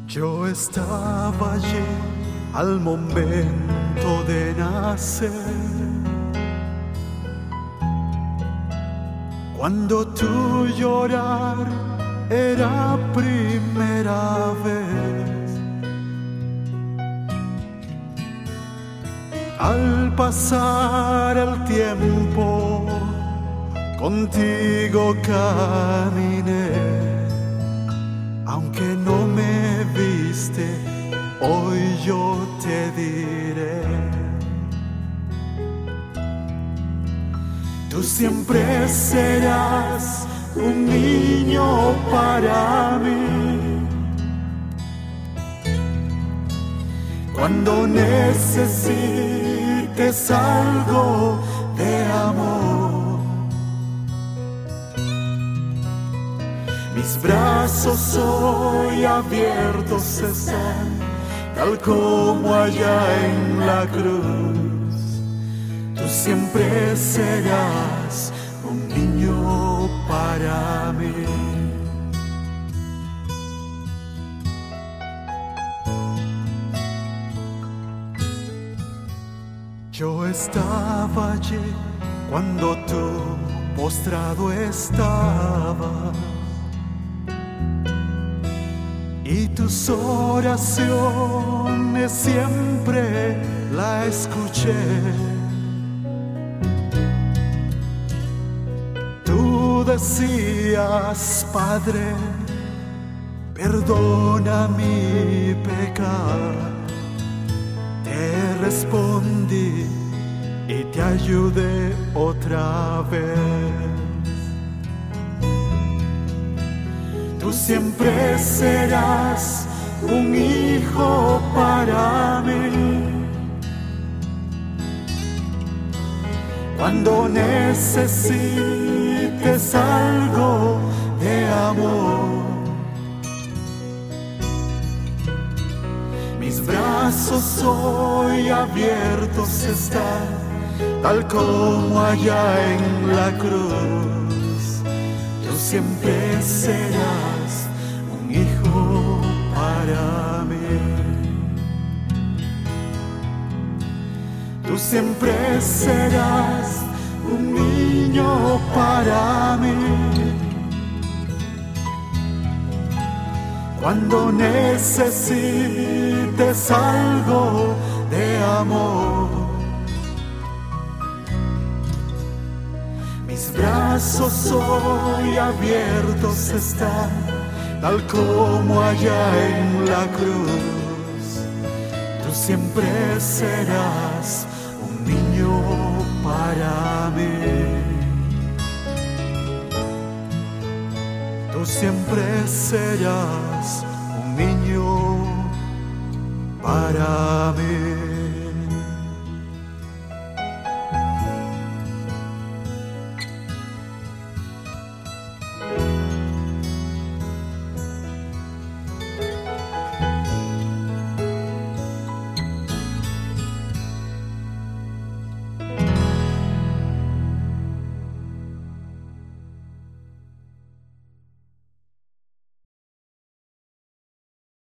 Yo estaba allí al momento de nacer, cuando tu llorar era primera vez. Al pasar el tiempo, contigo caminé. Aunque no me viste, hoy yo te diré. Tú siempre serás un niño para mí. Cuando necesites algo de amor, mis brazos hoy abiertos están, tal como allá en la cruz. Tú siempre serás un niño para mí. Yo estaba allí cuando tú postrado estabas, y tus oraciones siempre la escuché. Tú decías, Padre, perdona mi pecado. Te respondí y te ayudé otra vez. Tú siempre serás un hijo para mí. Cuando necesites algo de amor, mis brazos hoy abiertos están, tal como allá en la cruz. Tú siempre serás un hijo para mí. Tú siempre serás un niño para mí. Cuando necesites algo de amor, mis brazos hoy abiertos están, tal como allá en la cruz. Tú siempre serás un niño para mí. Tú siempre serás un niño para mí.